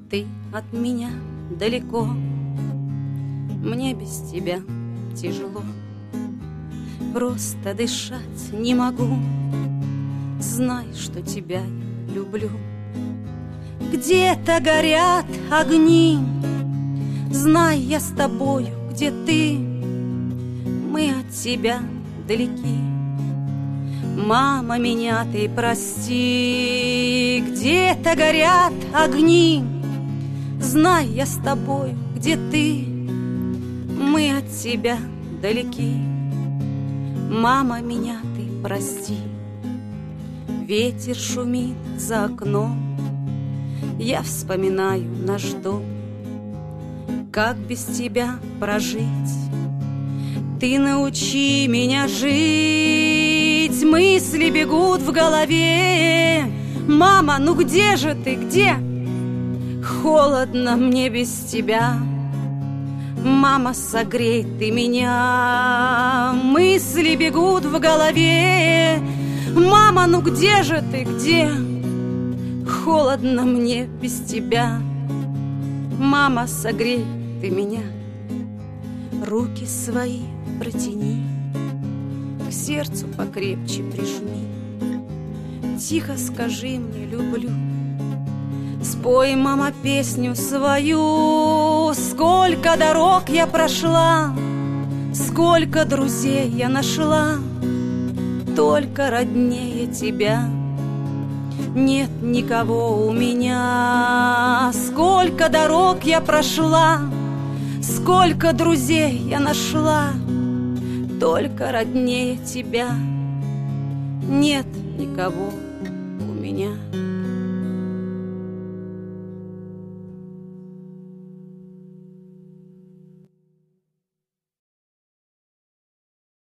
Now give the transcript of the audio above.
Ты от меня далеко, мне без тебя тяжело, просто дышать не могу. Знай, что тебя я люблю. Где-то горят огни, знай, я с тобою, где ты. Мы от тебя далеки. Мама, меня ты прости. Где-то горят огни, знай, я с тобой, где ты. Мы от тебя далеки. Мама, меня ты прости. Ветер шумит за окном, я вспоминаю наш дом. Как без тебя прожить? Ты научи меня жить. Мысли бегут в голове. Мама, ну где же ты, где? Холодно мне без тебя. Мама, согрей ты меня. Мысли бегут в голове. Мама, ну где же ты, где? Холодно мне без тебя. Мама, согрей ты меня. Руки свои протяни, к сердцу покрепче прижми. Тихо скажи мне люблю. Спой, мама, песню свою. Сколько дорог я прошла, сколько друзей я нашла, только роднее тебя нет никого у меня. Сколько дорог я прошла, сколько друзей я нашла, только роднее тебя нет никого у меня.